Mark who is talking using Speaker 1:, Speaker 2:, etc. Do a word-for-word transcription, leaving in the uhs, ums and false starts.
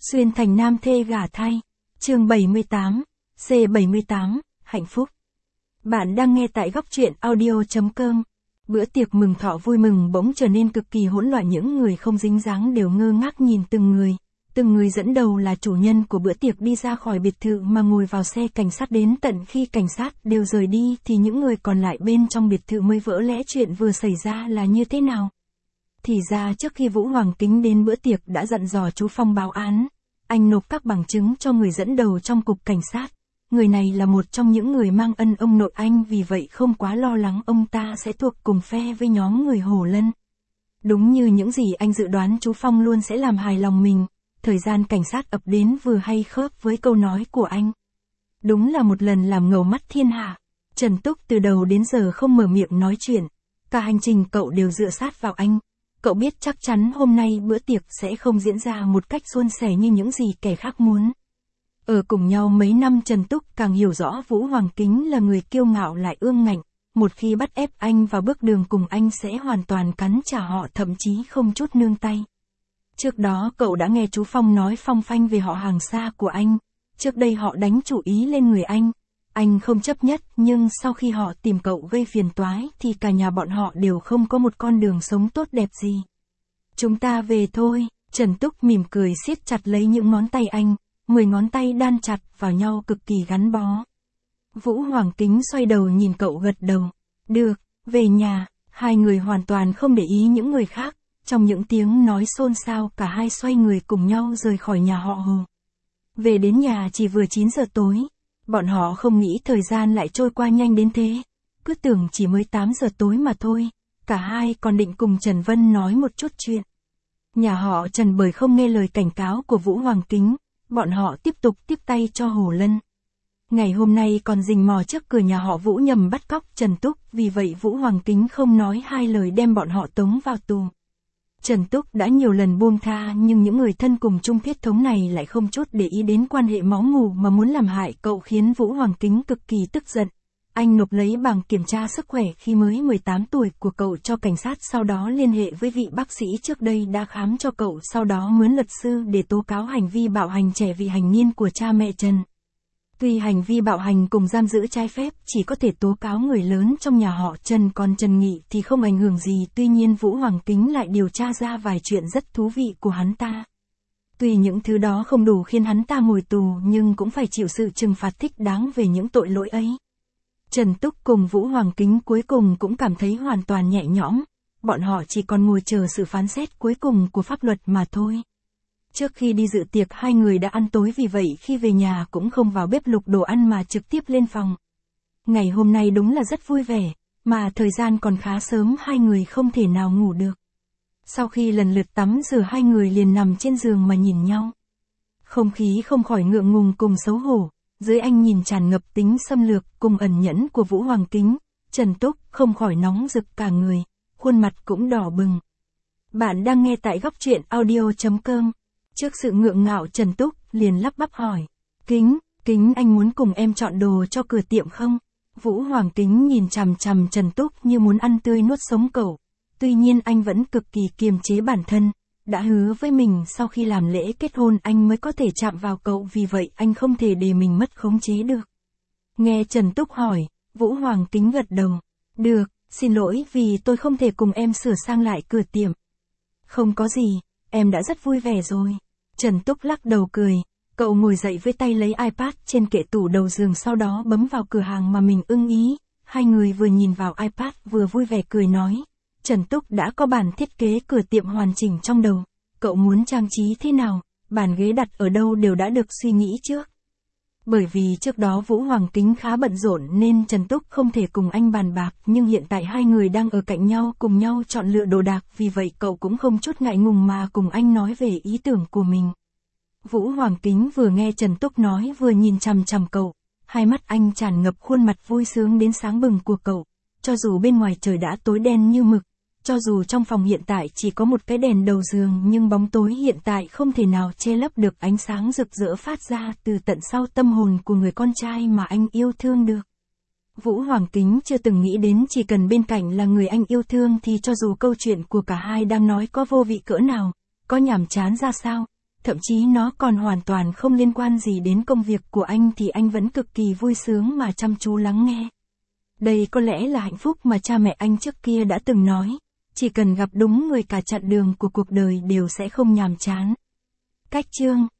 Speaker 1: Xuyên thành nam thê gả thay. Chương bảy mươi tám, C bảy mươi tám, hạnh phúc. Bạn đang nghe tại góc truyện audio.com. Bữa tiệc mừng thọ vui mừng bỗng trở nên cực kỳ hỗn loạn, những người không dính dáng đều ngơ ngác nhìn từng người. Từng người dẫn đầu là chủ nhân của bữa tiệc đi ra khỏi biệt thự mà ngồi vào xe cảnh sát, đến tận khi cảnh sát đều rời đi thì những người còn lại bên trong biệt thự mới vỡ lẽ chuyện vừa xảy ra là như thế nào. Thì ra trước khi Vũ Hoàng Kính đến bữa tiệc đã dặn dò chú Phong báo án. Anh nộp các bằng chứng cho người dẫn đầu trong cục cảnh sát. Người này là một trong những người mang ân ông nội anh, vì vậy không quá lo lắng ông ta sẽ thuộc cùng phe với nhóm người Hồ Lân. Đúng như những gì anh dự đoán, chú Phong luôn sẽ làm hài lòng mình. Thời gian cảnh sát ập đến vừa hay khớp với câu nói của anh. Đúng là một lần làm ngầu mắt thiên hạ. Trần Túc từ đầu đến giờ không mở miệng nói chuyện. Cả hành trình cậu đều dựa sát vào anh. Cậu biết chắc chắn hôm nay bữa tiệc sẽ không diễn ra một cách suôn sẻ như những gì kẻ khác muốn. Ở cùng nhau mấy năm, Trần Túc càng hiểu rõ Vũ Hoàng Kính là người kiêu ngạo lại ương ngạnh. Một khi bắt ép anh vào bước đường cùng anh sẽ hoàn toàn cắn trả họ, thậm chí không chút nương tay. Trước đó cậu đã nghe chú Phong nói phong phanh về họ hàng xa của anh. Trước đây họ đánh chủ ý lên người anh. Anh không chấp nhất, nhưng sau khi họ tìm cậu gây phiền toái thì cả nhà bọn họ đều không có một con đường sống tốt đẹp gì. Chúng ta về thôi. Trần Túc mỉm cười siết chặt lấy những ngón tay anh. Mười ngón tay đan chặt vào nhau cực kỳ gắn bó. Vũ Hoàng Kính xoay đầu nhìn cậu gật đầu. Được, về nhà. Hai người hoàn toàn không để ý những người khác. Trong những tiếng nói xôn xao, cả hai xoay người cùng nhau rời khỏi nhà họ Hồ. Về đến nhà chỉ vừa chín giờ tối. Bọn họ không nghĩ thời gian lại trôi qua nhanh đến thế. Cứ tưởng chỉ mới tám giờ tối mà thôi. Cả hai còn định cùng Trần Vân nói một chút chuyện. Nhà họ Trần bởi không nghe lời cảnh cáo của Vũ Hoàng Kính. Bọn họ tiếp tục tiếp tay cho Hồ Lân. Ngày hôm nay còn rình mò trước cửa nhà họ Vũ nhằm bắt cóc Trần Túc. Vì vậy Vũ Hoàng Kính không nói hai lời đem bọn họ tống vào tù. Trần Túc đã nhiều lần buông tha, nhưng những người thân cùng chung huyết thống này lại không chút để ý đến quan hệ máu mủ mà muốn làm hại cậu, khiến Vũ Hoàng Kính cực kỳ tức giận. Anh nộp lấy bằng kiểm tra sức khỏe khi mới mười tám tuổi của cậu cho cảnh sát, sau đó liên hệ với vị bác sĩ trước đây đã khám cho cậu, sau đó mướn luật sư để tố cáo hành vi bạo hành trẻ vị thành niên của cha mẹ Trần. Tuy hành vi bạo hành cùng giam giữ trái phép chỉ có thể tố cáo người lớn trong nhà họ Trần, còn Trần Nghị thì không ảnh hưởng gì, tuy nhiên Vũ Hoàng Kính lại điều tra ra vài chuyện rất thú vị của hắn ta. Tuy những thứ đó không đủ khiến hắn ta ngồi tù, nhưng cũng phải chịu sự trừng phạt thích đáng về những tội lỗi ấy. Trần Túc cùng Vũ Hoàng Kính cuối cùng cũng cảm thấy hoàn toàn nhẹ nhõm, bọn họ chỉ còn ngồi chờ sự phán xét cuối cùng của pháp luật mà thôi. Trước khi đi dự tiệc hai người đã ăn tối, vì vậy khi về nhà cũng không vào bếp lục đồ ăn mà trực tiếp lên phòng. Ngày hôm nay đúng là rất vui vẻ, mà thời gian còn khá sớm, hai người không thể nào ngủ được. Sau khi lần lượt tắm rửa, hai người liền nằm trên giường mà nhìn nhau. Không khí không khỏi ngượng ngùng cùng xấu hổ, dưới ánh nhìn tràn ngập tính xâm lược cùng ẩn nhẫn của Vũ Hoàng Kính, Trần Túc không khỏi nóng rực cả người, khuôn mặt cũng đỏ bừng. Bạn đang nghe tại góc truyện audio.com. Trước sự ngượng ngạo, Trần Túc liền lắp bắp hỏi. Kính, Kính anh muốn cùng em chọn đồ cho cửa tiệm không? Vũ Hoàng Kính nhìn chằm chằm Trần Túc như muốn ăn tươi nuốt sống cậu. Tuy nhiên anh vẫn cực kỳ kiềm chế bản thân. Đã hứa với mình sau khi làm lễ kết hôn anh mới có thể chạm vào cậu, vì vậy anh không thể để mình mất khống chế được. Nghe Trần Túc hỏi, Vũ Hoàng Kính gật đầu. Được, xin lỗi vì tôi không thể cùng em sửa sang lại cửa tiệm. Không có gì, em đã rất vui vẻ rồi. Trần Túc lắc đầu cười. Cậu ngồi dậy với tay lấy iPad trên kệ tủ đầu giường, sau đó bấm vào cửa hàng mà mình ưng ý. Hai người vừa nhìn vào iPad vừa vui vẻ cười nói. Trần Túc đã có bản thiết kế cửa tiệm hoàn chỉnh trong đầu. Cậu muốn trang trí thế nào, bàn ghế đặt ở đâu đều đã được suy nghĩ trước. Bởi vì trước đó Vũ Hoàng Kính khá bận rộn nên Trần Túc không thể cùng anh bàn bạc, nhưng hiện tại hai người đang ở cạnh nhau cùng nhau chọn lựa đồ đạc, vì vậy cậu cũng không chút ngại ngùng mà cùng anh nói về ý tưởng của mình. Vũ Hoàng Kính vừa nghe Trần Túc nói vừa nhìn chằm chằm cậu, hai mắt anh tràn ngập khuôn mặt vui sướng đến sáng bừng của cậu. Cho dù bên ngoài trời đã tối đen như mực, cho dù trong phòng hiện tại chỉ có một cái đèn đầu giường, nhưng bóng tối hiện tại không thể nào che lấp được ánh sáng rực rỡ phát ra từ tận sau tâm hồn của người con trai mà anh yêu thương được. Vũ Hoàng Kính chưa từng nghĩ đến chỉ cần bên cạnh là người anh yêu thương thì cho dù câu chuyện của cả hai đang nói có vô vị cỡ nào, có nhàm chán ra sao, thậm chí nó còn hoàn toàn không liên quan gì đến công việc của anh thì anh vẫn cực kỳ vui sướng mà chăm chú lắng nghe. Đây có lẽ là hạnh phúc mà cha mẹ anh trước kia đã từng nói, chỉ cần gặp đúng người cả chặng đường của cuộc đời đều sẽ không nhàm chán. Cách chương